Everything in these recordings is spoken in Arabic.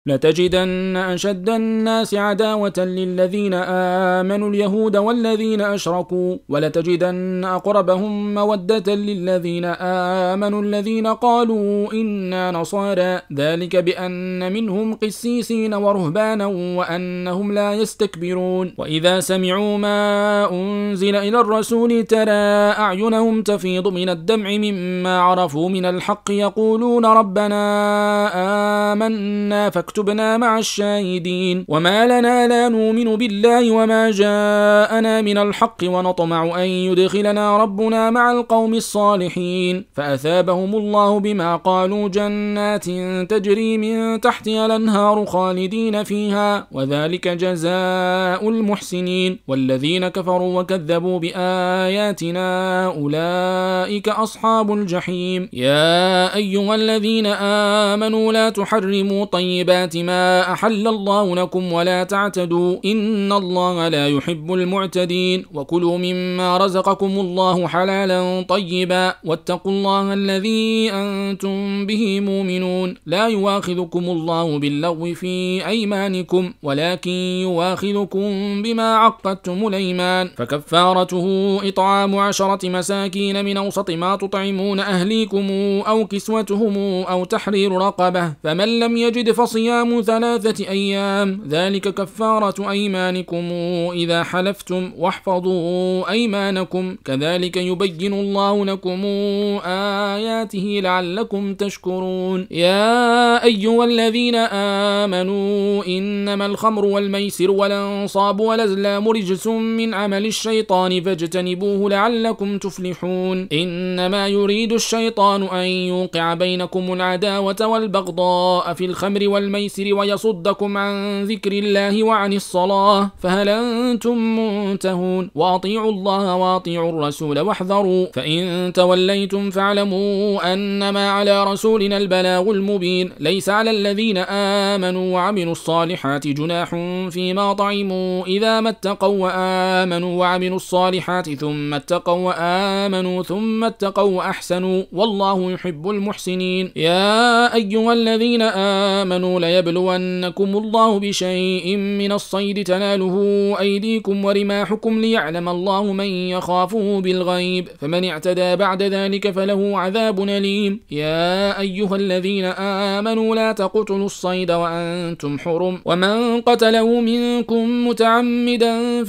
لتجدن أشد الناس عداوة للذين آمنوا اليهود والذين أشركوا ولتجدن أقربهم مودة للذين آمنوا الذين قالوا إنا نصارى ذلك بأن منهم قسيسين ورهبانا وأنهم لا يستكبرون وإذا سمعوا ما أنزل إلى الرسول ترى أعينهم تفيض من الدمع مما عرفوا من الحق يقولون ربنا آمنا فاكتبنا مع الشاهدين وما لنا لا نؤمن بالله وما جاءنا من الحق ونطمع أن يدخلنا ربنا مع القوم الصالحين فأثابهم الله بما قالوا جنات تجري من تحتها الأنهار خالدين فيها وذلك جزاء المحسنين والذين كفروا وكذبوا بآياتنا أولئك أصحاب الجحيم يا أيها الذين آمنوا لا تحرموا طيبات ما أحل الله لكم ولا تعتدوا إن الله لا يحب المعتدين وكلوا مما رزقكم الله حلالا طيبا واتقوا الله الذي أنتم به مؤمنون لا يواخذكم الله باللغو في أيمانكم ولكن يواخذكم بما عقدتم الأيمان فكفارته إطعام 10 مساكين من أوسط ما تطعمون أهليكم أو كسوتهم أو تحرير رقبة فمن لم يجد فصيام 3 أيام ذلك كفارة أيمانكم إذا حلفتم واحفظوا أيمانكم كذلك يبين الله لكم آياته لعلكم تشكرون يا أيها الذين آمنوا إنما الخمر والميسر والأنصاب والأزلام رجس من عمل الشيطان فاجتنبوه لعلكم تفلحون إنما يريد الشيطان أن يوقع بينكم العداوة والبغضاء في الخمر والميسر ويصدكم عن ذكر الله وعن الصلاة فهل أنتم منتهون وأطيعوا الله وأطيعوا الرسول واحذروا فإن توليتم فاعلموا أنما على رسولنا البلاغ المبين ليس على الذين آمنوا وعملوا الصالحات جناح فيما طعموا إذا ما اتقوا وآمنوا وعملوا الصالحات ثم اتقوا وآمنوا ثم اتقوا وأحسنوا والله يحب المحسنين يا أيها الذين آمنوا ليبلونكم الله بشيء من الصيد تناله أيديكم ورماحكم ليعلم الله من يخافه بالغيب فمن اعتدى بعد ذلك فله عذاب أليم يا أيها الذين آمنوا لا تقتلوا الصيد وأنتم حرم ومن قتله منكم متعمدا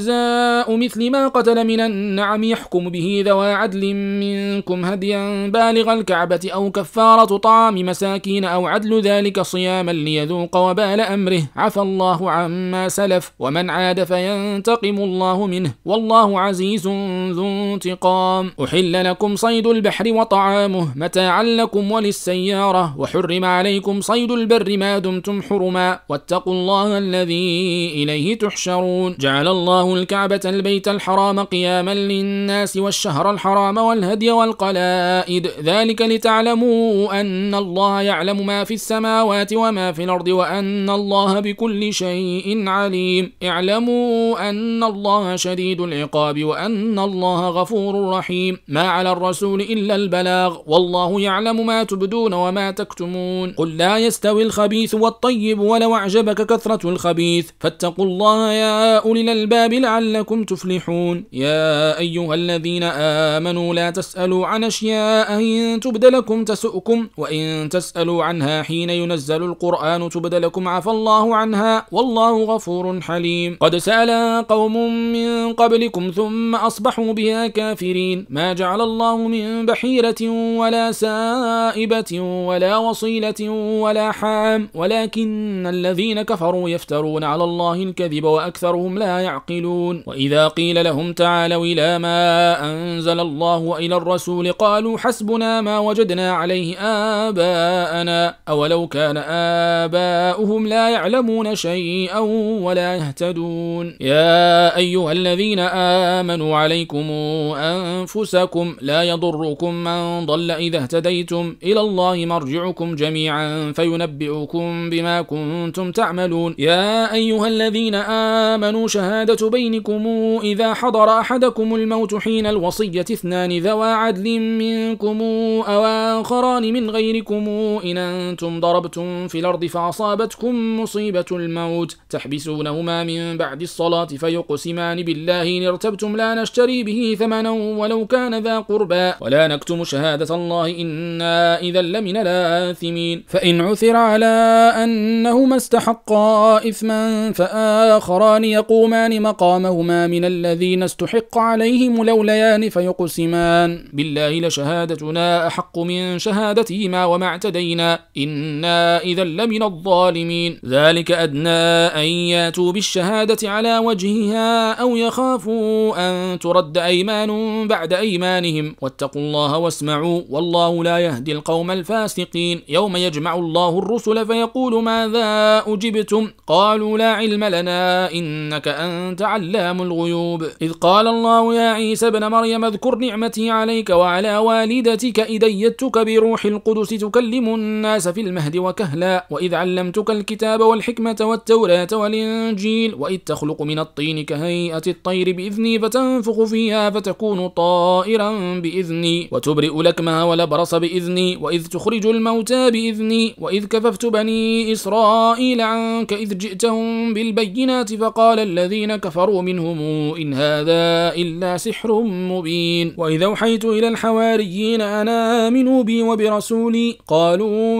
فجزاء مثل ما قتل من النعم يحكم به ذوى عدل منكم هديا بالغ الكعبة أو كفارة طعام مساكين أو عدل ذلك صياما ليذوق وبال أمره عفى الله عما سلف ومن عاد فينتقم الله منه والله عزيز ذو انتقام أحل لكم صيد البحر وطعامه متاعا لكم وللسيارة وحرم عليكم صيد البر ما دمتم حرما واتقوا الله الذي إليه تحشرون جعل الله الكعبة البيت الحرام قياما للناس والشهر الحرام والهدي والقلائد ذلك لتعلموا أن الله يعلم ما في السماوات وما في الأرض وأن الله بكل شيء عليم اعلموا أن الله شديد العقاب وأن الله غفور رحيم ما على الرسول إلا البلاغ والله يعلم ما تبدون وما تكتمون قل لا يستوي الخبيث والطيب ولو أعجبك كثرة الخبيث فاتقوا الله يا أولي الألباب لعلكم تفلحون يا أيها الذين آمنوا لا تسألوا عن أشياء إن تبد لكم تسؤكم وإن تسألوا عنها حين ينزل القرآن تبد لكم عفى الله عنها والله غفور حليم قد سأل قوم من قبلكم ثم أصبحوا بها كافرين ما جعل الله من بحيرة ولا سائبة ولا وصيلة ولا حام ولكن الذين كفروا يفترون على الله الكذب وأكثرهم لا يعقلون وإذا قيل لهم تعالوا إلى ما أنزل الله وإلى الرسول قالوا حسبنا ما وجدنا عليه آباءنا أولو كان آباؤهم لا يعلمون شيئا ولا يهتدون يا أيها الذين آمنوا عليكم أنفسكم لا يضركم من ضل إذا اهتديتم إلى الله مرجعكم جميعا فينبئكم بما كنتم تعملون يا أيها الذين آمنوا شهادة بينكم إذا حضر أحدكم الموت حين الوصية 2 ذوى عدل منكم أو آخران من غيركم إن أنتم ضربتم في الأرض الأرض فأصابتكم مصيبة الموت تحبسونهما من بعد الصلاة فيقسمان بالله إن ارتبتم لا نشتري به ثمنا ولو كان ذا قربى ولا نكتم شهادة الله إنا إذا لمن الآثمين. فإن عثر على أنهما استحقا إثما فآخران يقومان مقامهما من الذين استحق عليهم الأوليان فيقسمان بالله لشهادتنا أحق من شهادتهما وما اعتدينا إنا إذا لمن الظالمين. ذلك أدنى أن ياتوا بالشهادة على وجهها أو يخافوا أن ترد أيمان بعد أيمانهم واتقوا الله واسمعوا والله لا يهدي القوم الفاسقين. يوم يجمع الله الرسل فيقول ماذا أجبتم قالوا لا علم لنا إنك أنت علام الغيوب. إذ قال الله يا عيسى ابن مريم اذكر نعمتي عليك وعلى والدتك إذ أيدتك بروح القدس تكلم الناس في المهد وكهلا وإذ علمتك الكتاب والحكمة والتوراة والإنجيل وإذ تخلق من الطين كهيئة الطير بإذني فتنفخ فيها فتكون طائرا بإذني وتبرئ لكمها والأبرص بإذني وإذ تخرج الموتى بإذني وإذ كففت بني إسرائيل عنك إذ جئتهم بالبينات فقال الذين كفروا منهم إن هذا إلا سحر مبين. وإذ أوحيت إلى الحواريين أن آمنوا بي وبرسولي قالوا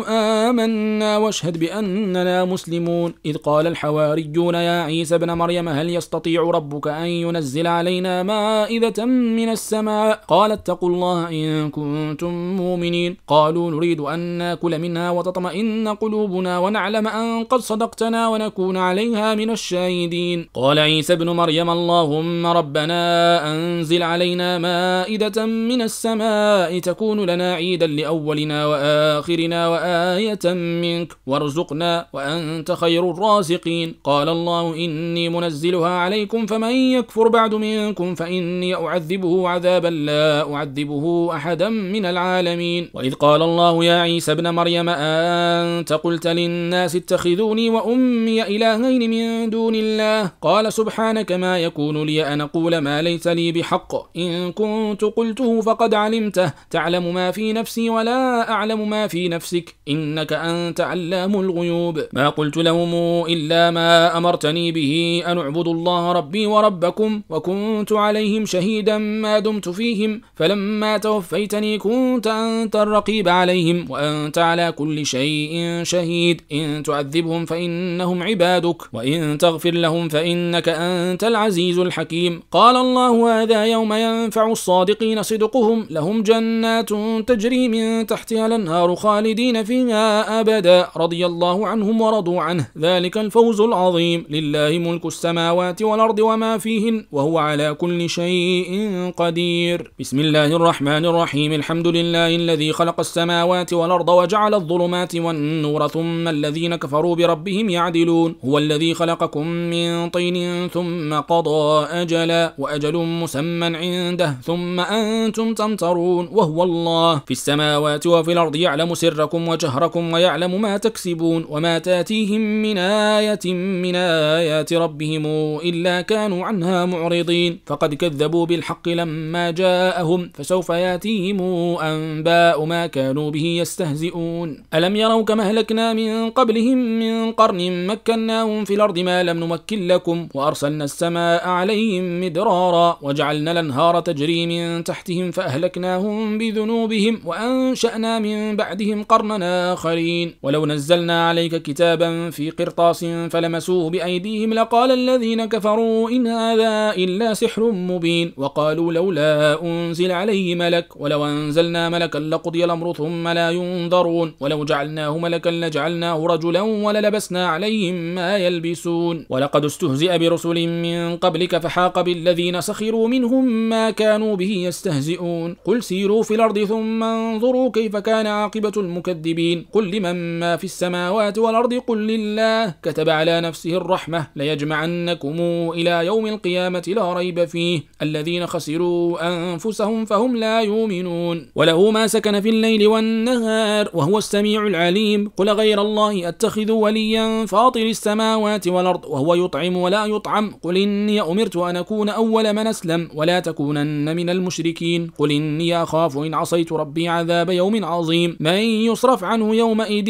آمنا واشهد بأننا مسلمون. إذ قال الحواريون يا عيسى ابن مريم هل يستطيع ربك أن ينزل علينا مائدة من السماء قال اتقوا الله إن كنتم مؤمنين. قالوا نريد أن ناكل منها وتطمئن قلوبنا ونعلم أن قد صدقتنا ونكون عليها من الشاهدين. قال عيسى ابن مريم اللهم ربنا أنزل علينا مائدة من السماء تكون لنا عيدا لأولنا وآخرنا وآية منك وارزقنا وأنت خير الرازقين. قال الله إني منزلها عليكم فمن يكفر بعد منكم فإني أعذبه عذابا لا أعذبه أحدا من العالمين. وإذ قال الله يا عيسى ابن مريم أنت قلت للناس اتخذوني وأمي إلهين من دون الله قال سبحانك ما يكون لي أن أقول ما ليس لي بحق إن كنت قلته فقد علمته تعلم ما في نفسي ولا أعلم ما في نفسك إنك أنت علام الغيوب. ما قلت لهم إلا ما أمرتني به أن اعبدوا الله ربي وربكم وكنت عليهم شهيدا ما دمت فيهم فلما توفيتني كنت أنت الرقيب عليهم وأنت على كل شيء شهيد. إن تعذبهم فإنهم عبادك وإن تغفر لهم فإنك أنت العزيز الحكيم. قال الله هذا يوم ينفع الصادقين صدقهم لهم جنات تجري من تحتها الأنهار خالدين فيها أبدا رضي الله عنهم ورضوا عنه ذلك الفوز العظيم. لله ملك السماوات والأرض وما فيهن وهو على كل شيء قدير. بسم الله الرحمن الرحيم الحمد لله الذي خلق السماوات والأرض وجعل الظلمات والنور ثم الذين كفروا بربهم يعدلون. هو الذي خلقكم من طين ثم قضى أجلا وأجل مسمى عنده ثم أنتم تمترون وهو الله في السماوات وفي الأرض يعلم سركم وجهركم ويعلم ما تكسبون وما تاتيهم من آية من آيات ربهم إلا كانوا عنها معرضين. فقد كذبوا بالحق لما جاءهم فسوف ياتيهم أنباء ما كانوا به يستهزئون. ألم يروا كما أهلكنا من قبلهم من قرن مكناهم في الأرض ما لم نمكن لكم وأرسلنا السماء عليهم مدرارا وجعلنا الأنهار تجري من تحتهم فأهلكناهم بذنوبهم وأنشأنا من بعدهم قرنا آخرين. ولو نزلنا عليك كتابا في قرطاس فلمسوه بأيديهم لقال الذين كفروا إن هذا إلا سحر مبين وقالوا لولا أنزل عليه ملك ولو أنزلنا ملكا لقضي الأمر ثم لا ينظرون ولو جعلناه ملكا لجعلناه رجلا وللبسنا عليهم ما يلبسون. ولقد استهزئ برسل من قبلك فحاق بالذين سخروا منهم ما كانوا به يستهزئون. قل سيروا في الأرض ثم انظروا كيف كان عاقبة المكذبين. قل لمن ما في السماوات والأرض قل لله كتب على نفسه الرحمة ليجمعنكم إلى يوم القيامة لا ريب فيه الذين خسروا أنفسهم فهم لا يؤمنون. وله ما سكن في الليل والنهار وهو السميع العليم. قل غير الله أتخذ وليا فاطر السماوات والأرض وهو يطعم ولا يطعم. قل إني أمرت أن أكون أول من أسلم ولا تكونن من المشركين. قل إني أخاف إن عصيت ربي عذاب يوم عظيم. من يصرف عنه يومئذ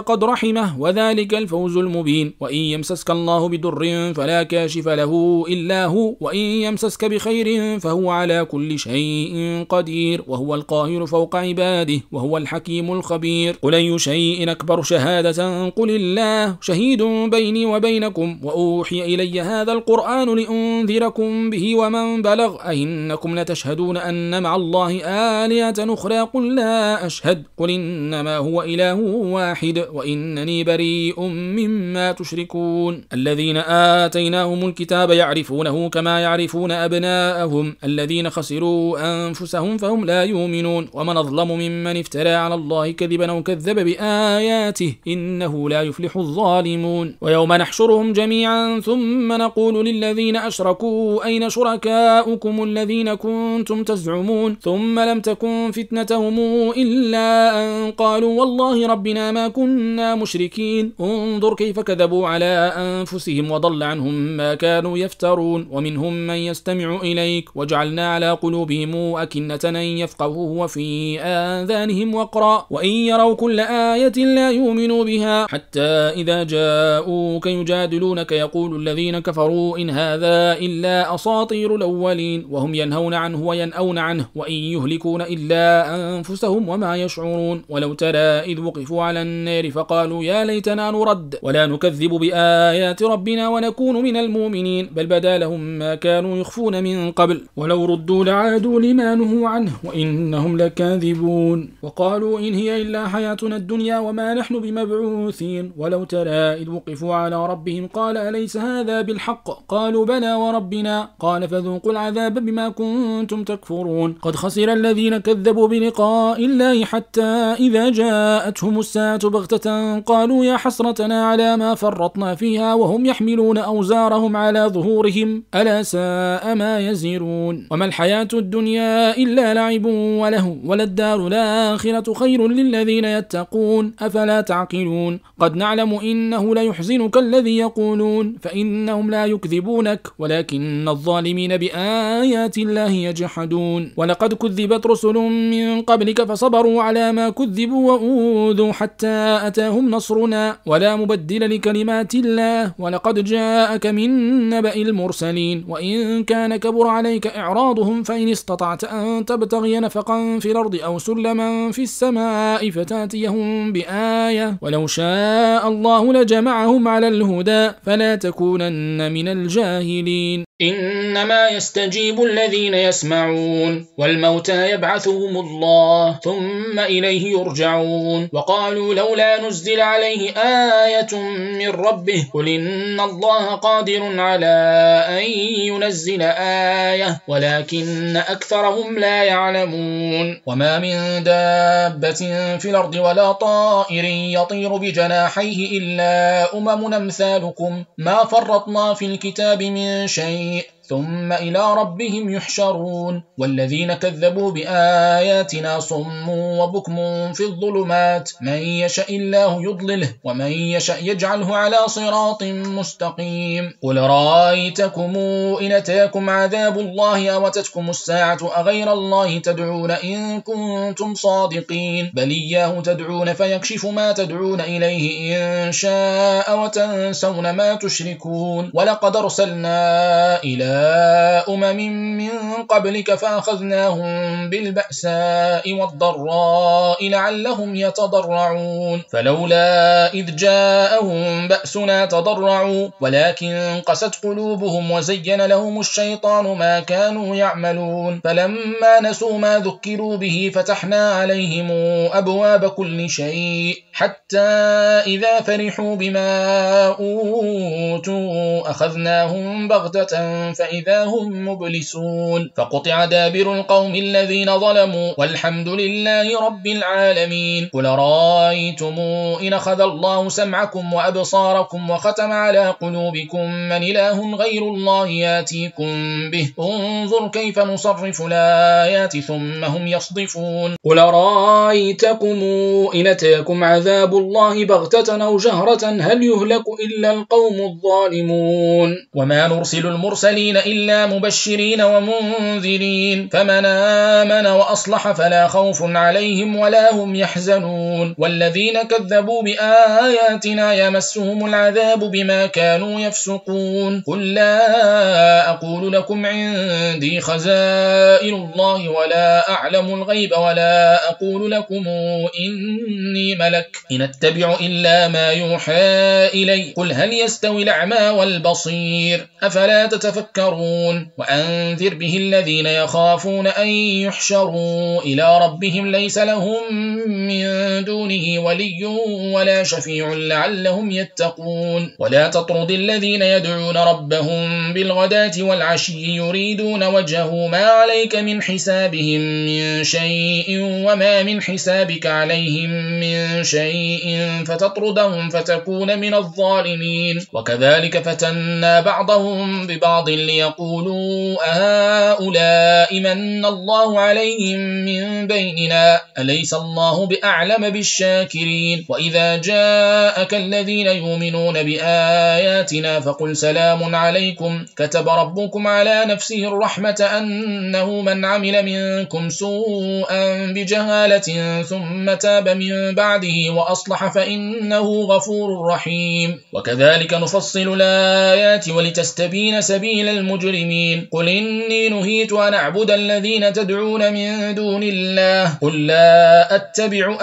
فقد رحمه وذلك الفوز المبين. وإن يمسسك الله بضر فلا كاشف له إلا هو، وإن يمسسك بخير فهو على كل شيء قدير، وهو القاهر فوق عباده، وهو الحكيم الخبير. قل أي شيء أكبر شهادة قل الله شهيد بيني وبينكم، وأوحي إلي هذا القرآن لأنذركم به ومن بلغ، أئنكم لتشهدون أن مع الله آلهة أخرى قل لا أشهد، قل إنما هو إله واحد وإنني بريء مما تشركون. الذين آتيناهم الكتاب يعرفونه كما يعرفون أبناءهم، الذين خسروا أنفسهم فهم لا يؤمنون. ومن أظلم ممن افترى على الله كذبا أو كذب بآياته إنه لا يفلح الظالمون. ويوم نحشرهم جميعا ثم نقول للذين أشركوا أين شركاؤكم الذين كنتم تزعمون، ثم لم تكن فتنتهم إلا أن قالوا والله ربنا ما كنا مشركين. انظر كيف كذبوا على أنفسهم وضل عنهم ما كانوا يفترون. ومنهم من يستمع إليك وجعلنا على قلوبهم أكنة أن يفقهوه وفي آذانهم وقرا، وإن يروا كل آية لا يؤمنوا بها، حتى إذا جاءوك يجادلونك يقول الذين كفروا إن هذا إلا أساطير الأولين، وهم ينهون عنه وينأون عنه وإن يهلكون إلا أنفسهم وما يشعرون. ولو ترى إذ وقفوا على النار فقالوا يا ليتنا نرد ولا نكذب بآيات ربنا ونكون من المؤمنين، بل بدا لهم ما كانوا يخفون من قبل، ولو ردوا لعادوا لما نهوا عنه وإنهم لكاذبون. وقالوا إن هي إلا حياتنا الدنيا وما نحن بمبعوثين. ولو ترى إذ وقفوا على ربهم قال أليس هذا بالحق، قالوا بلى وربنا، قال فذوقوا العذاب بما كنتم تكفرون. قد خسر الذين كذبوا بلقاء الله حتى إذا جاءتهم الساعة بغتة قالوا يا حسرتنا على ما فرطنا فيها وهم يحملون أوزارهم على ظهورهم ألا ساء ما يزرون. وما الحياة الدنيا إلا لعب وله، وللدار الآخرة خير للذين يتقون أفلا تعقلون. قد نعلم إنه ليحزنك الذي يقولون فإنهم لا يكذبونك ولكن الظالمين بآيات الله يجحدون. ولقد كذبت رسل من قبلك فصبروا على ما كذبوا وأوذوا حتى أتاهم نصرنا ولا مبدل لكلمات الله. ولقد جاءك من نبأ المرسلين وإن كان كبر عليك إعراضهم فإن استطعت أن تبتغي نفقا في الأرض أو سلما في السماء فتاتيهم بآية ولو شاء الله لجمعهم على الهدى فلا تكونن من الجاهلين. إنما يستجيب الذين يسمعون والموتى يبعثهم الله ثم إليه يرجعون. وقالوا لولا نزل عليه آية من ربه قل إن الله قادر على أن ينزل آية ولكن أكثرهم لا يعلمون. وما من دابة في الأرض ولا طائر يطير بجناحيه إلا أمم أمثالكم ما فرطنا في الكتاب من شيء ثم إلى ربهم يحشرون. والذين كذبوا بآياتنا صم وبكم في الظلمات من يشاء الله يضلله ومن يشاء يجعله على صراط مستقيم. قل رأيتكم إن أتاكم عذاب الله أو أتتكم الساعة أغير الله تدعون إن كنتم صادقين بل إياه تدعون فيكشف ما تدعون إليه إن شاء وتنسون ما تشركون. ولقد أرسلنا إلى أمم من قبلك فأخذناهم بالبأساء والضراء لعلهم يتضرعون فلولا إذ جاءهم بأسنا تضرعوا ولكن قست قلوبهم وزين لهم الشيطان ما كانوا يعملون. فلما نسوا ما ذكروا به فتحنا عليهم أبواب كل شيء حتى إذا فرحوا بما أوتوا أخذناهم بغتة فإذا هم مبلسون. فقطع دابر القوم الذين ظلموا والحمد لله رب العالمين. قل رأيتم إن أخذ الله سمعكم وأبصاركم وختم على قلوبكم من إله غير الله ياتيكم به انظر كيف نصرف الآيات ثم هم يصدفون. قل رأيتكم إن أتاكم عذاب الله بغتة أو جهرة هل يهلك إلا القوم الظالمون. وما نرسل المرسلين المرسلين إلا مبشرين ومنذرين، فمن آمن وأصلح فلا خوف عليهم ولا هم يحزنون. والذين كذبوا بآياتنا يمسهم العذاب بما كانوا يفسقون. قل لا أقول لكم عندي خزائن الله ولا أعلم الغيب ولا أقول لكم إني ملك إن أتبع إلا ما يوحى إلي. قل هل يستوي الأعمى والبصير أفلا تتفكرون. وأنذر به الذين يخافون أن يحشروا إلى ربهم ليس لهم من دونه ولي ولا شفيع لعلهم يتقون. ولا تطرد الذين يدعون ربهم بالغداة والعشي يريدون وجهه ما عليك من حسابهم من شيء وما من حسابك عليهم من شيء فتطردهم فتكون من الظالمين. وكذلك فتنا بعضهم ببعض ليقولوا أهؤلاء من الله عليهم من بيننا أليس الله بأعلم بالشاكرين. وإذا جاءك الذين يؤمنون بآياتنا فقل سلام عليكم كتب ربكم على نفسه الرحمة أنه من عمل منكم سوءا بجهالة ثم تاب من بعده وأصلح فإنه غفور رحيم. وكذلك نفصل الآيات ولتستبين سبيل المجرمين. قل إني نهيت أن أعبد الذين تدعون من دون الله قل لا أتبع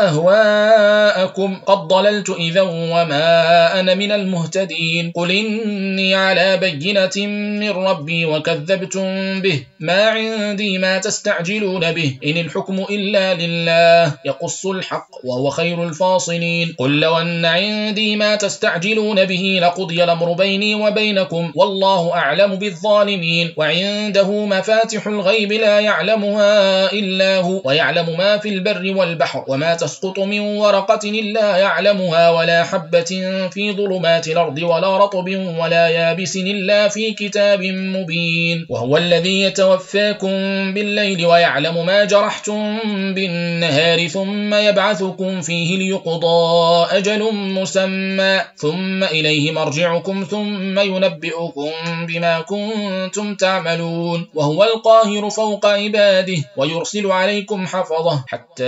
أهواءكم قد ضللت إذا وما أنا من المهتدين. قل إني على بينة من ربي وكذبتم به ما عندي ما تستعجلون به إن الحكم إلا لله يقص الحق وهو خير الفاصلين. قل لو أن عندي ما تستعجلون به لقضي الأمر بيني وبينكم والله أعلم بالظالمين. وعنده مفاتح الغيب لا يعلمها إلا هو ويعلم ما في البر والبحر وما تسقط من ورقة إلا يعلمها ولا حبة في ظلمات الأرض ولا رطب ولا يابس إلا في كتاب مبين. وهو الذي يتوفاكم بالليل ويعلم ما جرحتم بالنهار ثم يبعثكم فيه ليقضى أجل مسمى ثم إليه مرجعكم ثم ينبئكم بما كنتم تعملون. وهو القاهر فوق عباده ويرسل عليكم حفظه حتى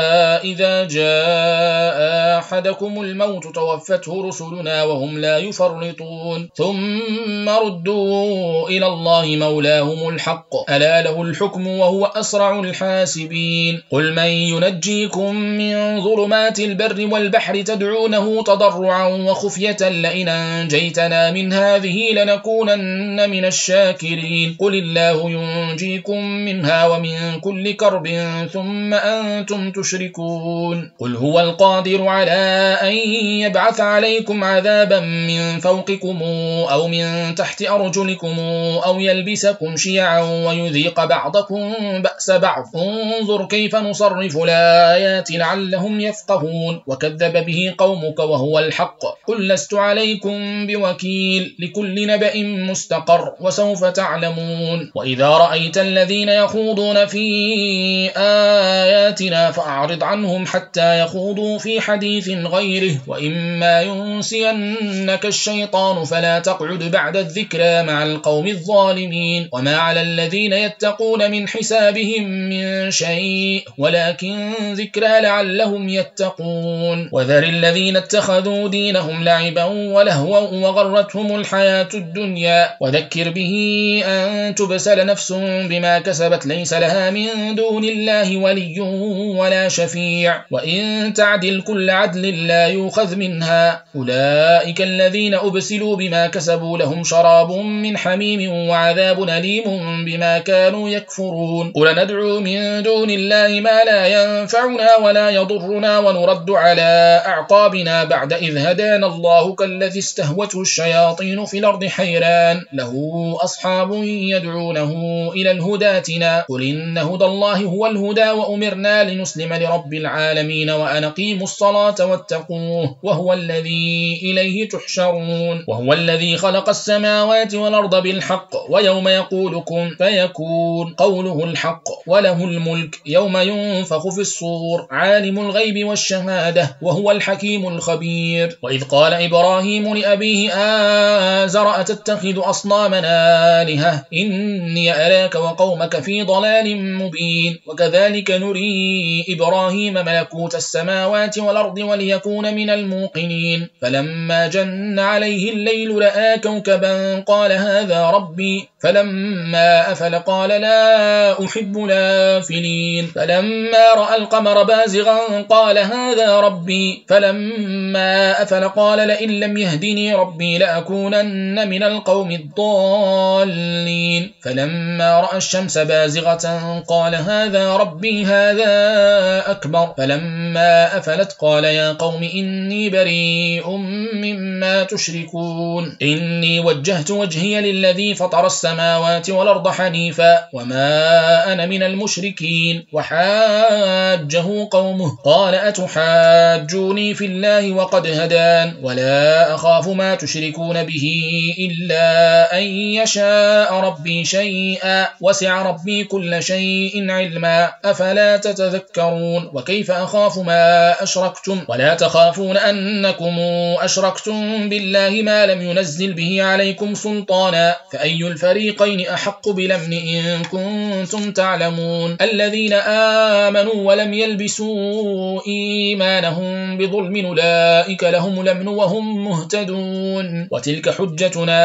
إذا جاء أحدكم الموت توفته رسلنا وهم لا يفرطون. ثم ردوا إلى الله مولاهم الحق ألا له الحكم وهو أسرع الحاسبين. قل من ينجيكم من ظلمات البر والبحر تدعونه تضرعا وخفية لئن أنجيتنا من هذه لنكونن من الشاكرين. قل الله ينجيكم منها ومن كل كرب ثم أنتم تشركون. قل هو القادر على أن يبعث عليكم عذابا من فوقكم أو من تحت أرجلكم أو يلبسكم شيعا ويذيق بعضكم بأس بعض. انظر كيف نصرف الآيات لعلهم يفقهون. وكذب به قومك وهو الحق قل لست عليكم بوكيل لكل نبأ مستقر وسوف تعلمون. وإذا رأيت الذين يخوضون في آياتنا فأعرض عنهم حتى يخوضوا في حديث غيره وإما ينسينك الشيطان فلا تقعد بعد الذكرى مع القوم الظالمين. وما على الذين يتقون من حسابهم من شيء ولكن ذكرى لعلهم يتقون. وذر الذين اتخذوا دينهم لعبا ولهوا وغرتهم الحياة الدنيا وذكر به أن تبسل نفس بما كسبت ليس لها من دون الله ولي ولا شفيع وإن تعدل كل عدل لا يؤخذ منها. أولئك الذين أبسلوا بما كسبوا لهم شراب من حميم وعذاب أليم بما كانوا يكفرون. قل ندعو من دون الله ما لا ينفعنا ولا يضرنا ونرد على أعقابنا بعد إذ هدانا الله كالذي استهوته الشياطين في الأرض حيران له أصحاب يدعونه إلى الهدى ائتنا. قل إن هدى الله هو الهدى وأمرنا لنسلم لرب العالمين وأن أقيموا الصلاة واتقوه وهو الذي إليه تحشرون. وهو الذي خلق السماوات والأرض بالحق ويوم يقول كن فيكون قوله الحق وله الملك يوم ينفخ في الصور عالم الغيب والشهادة وهو الحكيم الخبير. وإذ قال إبراهيم لأبيه آزر أتتخذ أصنامنا آلهة إني أراك وقومك في ضلال مبين وكذلك نري إبراهيم ملكوت السماوات والأرض وليكون من الموقنين فلما جن عليه الليل رأى كوكبا قال هذا ربي فلما أفل قال لا أحب الآفلين فلما رأى القمر بازغا قال هذا ربي فلما أفل قال لئن لم يهدني ربي لأكونن من القوم الضالين فلما رأى الشمس بازغة قال هذا ربي هذا أكبر فلما أفلت قال يا قوم إني بريء مما تشركون إني وجهت وجهي للذي فطر السماوات والأرض حنيفا وما أنا من المشركين وحاجه قومه قال أتحاجوني في الله وقد هدان ولا أخاف ما تشركون به إلا أن يشاء ربي شيئا وسع ربي كل شيء علما أفلا تتذكرون وكيف أخاف ما أشركتم ولا تخافون أنكم أشركتم بالله ما لم ينزل به عليكم سلطانا فأي الفريقين أحق بالأمن إن كنتم تعلمون الذين آمنوا ولم يلبسوا إيمانهم بظلم أولئك لهم الأمن وهم مهتدون وتلك حجتنا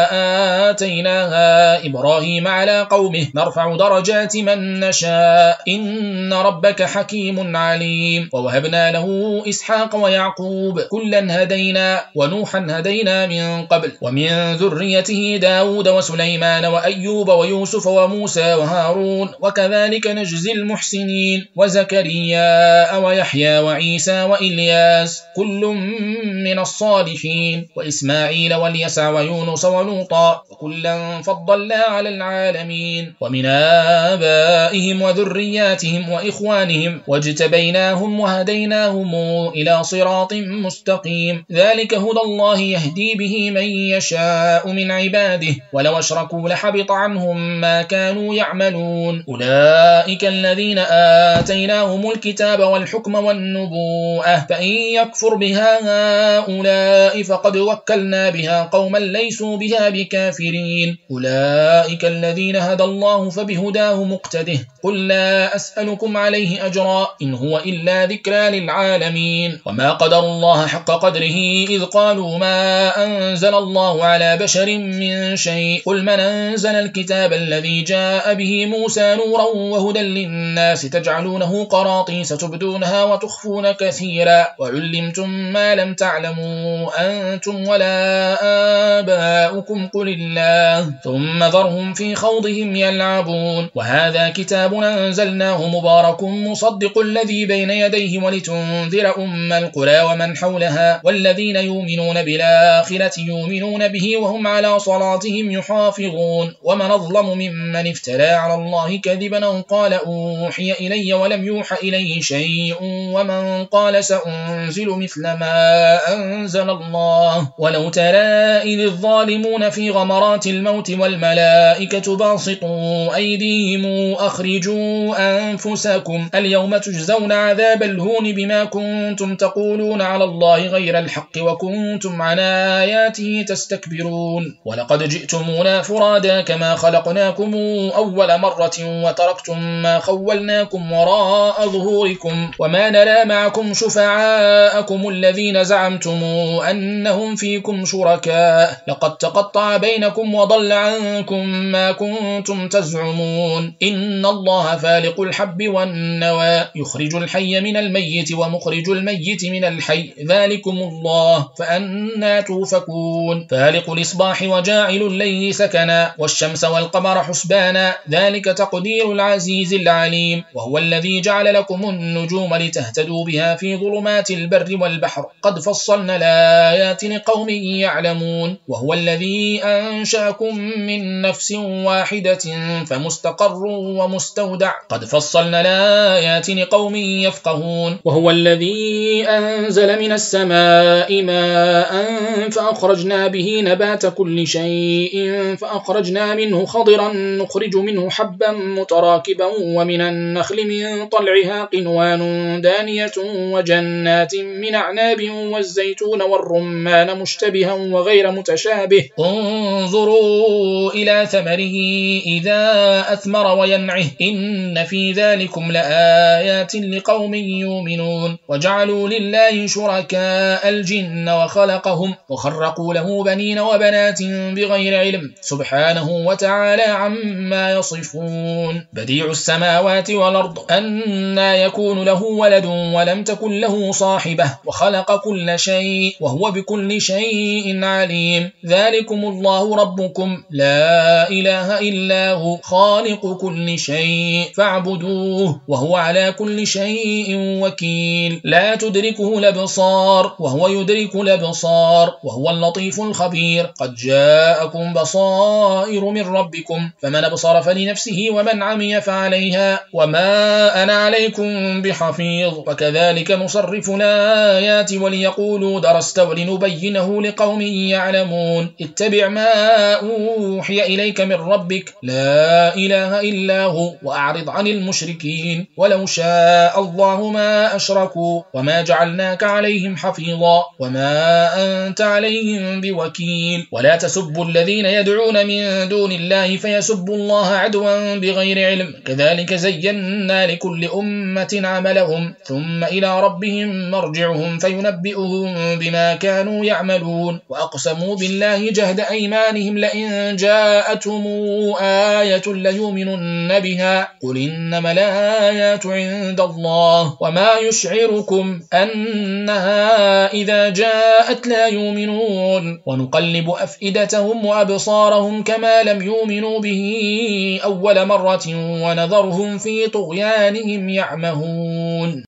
آتيناها إبراهيم على قومه نرفع درجات من نشاء إن ربك حكيم عليم ووهبنا له إسحاق ويعقوب كلا هدينا ونوحا هدينا من قبل ومن ذريته داود وسليمان وأيوب ويوسف وموسى وهارون وكذلك نجزي المحسنين وزكريا ويحيى وعيسى وإلياس كل من الصالحين وإسماعيل واليسع ويونس ولوطا وكلا فضلنا على العالمين ومن آبائهم وذرياتهم وإخوانهم واجتبيناهم وهديناهم إلى صراط مستقيم ذلك هدى الله يهدي به من يشاء من عباده ولو أشركوا لحبط عنهم ما كانوا يعملون أولئك الذين آتيناهم الكتاب والحكم والنبوءة فإن يكفر بها هؤلاء فقد وكلنا بها قوما ليسوا بها بكافرين أولئك الذين هدى الله فبهداه مقتده قل لا أسألكم عليه أجرا إن هو إلا ذكرى للعالمين وما قدر الله حق قدره إذ قالوا ما أنزل الله على بشر من شيء قل من أنزل الكتاب الذي جاء به موسى نورا وهدى للناس تجعلونه قراطيس تبدونها وتخفون كثيرا وعلمتم ما لم تعلموا أنتم ولا آباؤكم قل الله ثم ذرهم في خوضهم يلعبون وهذا كتاب أنزلناه مبارك مصدق الذي بين يديه ولتنذر أم القرى ومن حولها والذين يؤمنون بالآخرة يؤمنون به وهم على صلاتهم يحافظون ومن أظلم ممن افترى على الله كذبا قال أوحي إلي ولم يوحى إليه شيء ومن قال سأنزل مثل ما أنزل الله ولو ترى إذ الظالمون في غمرات الموت والملائكة باسطوا أيديهم أخرجوا أنفسكم اليوم تجزون عذاب الهون بما كنتم تقولون على الله غير الحق وكنتم عن آياته تستكبرون ولقد جئتمونا فرادا كما خلقناكم أول مرة وتركتم ما خولناكم وراء ظهوركم وما نرى معكم شفعاءكم الذين زعمتم أنهم فيكم شركاء لقد تقطع بينكم وضل عنكم ما كنتم تزعمون إن الله فالق الحب والنوى يخرج الحي من الميت ومخرج الميت من الحي ذلكم الله فأنا توفكون فالق الإصباح وجاعل الليل سكنا والشمس والقمر حسبانا ذلك تقدير العزيز العليم وهو الذي جعل لكم النجوم لتهتدوا بها في ظلمات البر والبحر قد فصلنا الآيات لقوم يعلمون وهو الذي أنشأكم من نفس واحدة فمستقر ومستودع قد فصلنا الآيات لقوم يفقهون وهو الذي أنزل من السماء ماء فأخرجنا به نبات كل شيء فأخرجنا منه خضرا نخرج منه حبا متراكبا ومن النخل من طلعها قنوان دانية وجنات من أعناب والزيتون والرمان مشتبها وغير متشابه انظر انظروا إلى ثمره إذا أثمر وينعه إن في ذلكم لآيات لقوم يؤمنون وجعلوا لله شركاء الجن وخلقهم وخرقوا له بنين وبنات بغير علم سبحانه وتعالى عما يصفون بديع السماوات والأرض أنى يكون له ولد ولم تكن له صاحبة وخلق كل شيء وهو بكل شيء عليم ذلكم الله ربكم لا إله إلا هو خالق كل شيء فاعبدوه وهو على كل شيء وكيل لا تدركه الأبصار وهو يدرك الأبصار وهو اللطيف الخبير قد جاءكم بصائر من ربكم فمن أبصر فلنفسه ومن عمي فعليها وما أنا عليكم بحفيظ وكذلك نصرف الآيات وليقولوا درست ولنبينه لقوم يعلمون اتبع ما أوحي إليك من ربك لا إله إلا هو وأعرض عن المشركين ولو شاء الله ما أشركوا وما جعلناك عليهم حفيظا وما أنت عليهم بوكيل ولا تسبوا الذين يدعون من دون الله فيسبوا الله عدوا بغير علم كذلك زينا لكل أمة عملهم ثم إلى ربهم مرجعهم فينبئهم بما كانوا يعملون وأقسموا بالله جهد أيمانهم لئن جاءتهم آية ليؤمنن بها قل إنما الآيات عند الله وما يشعركم أنها إذا جاءت لا يؤمنون ونقلب أفئدتهم وأبصارهم كما لم يؤمنوا به أول مرة ونذرهم في طغيانهم يعمهون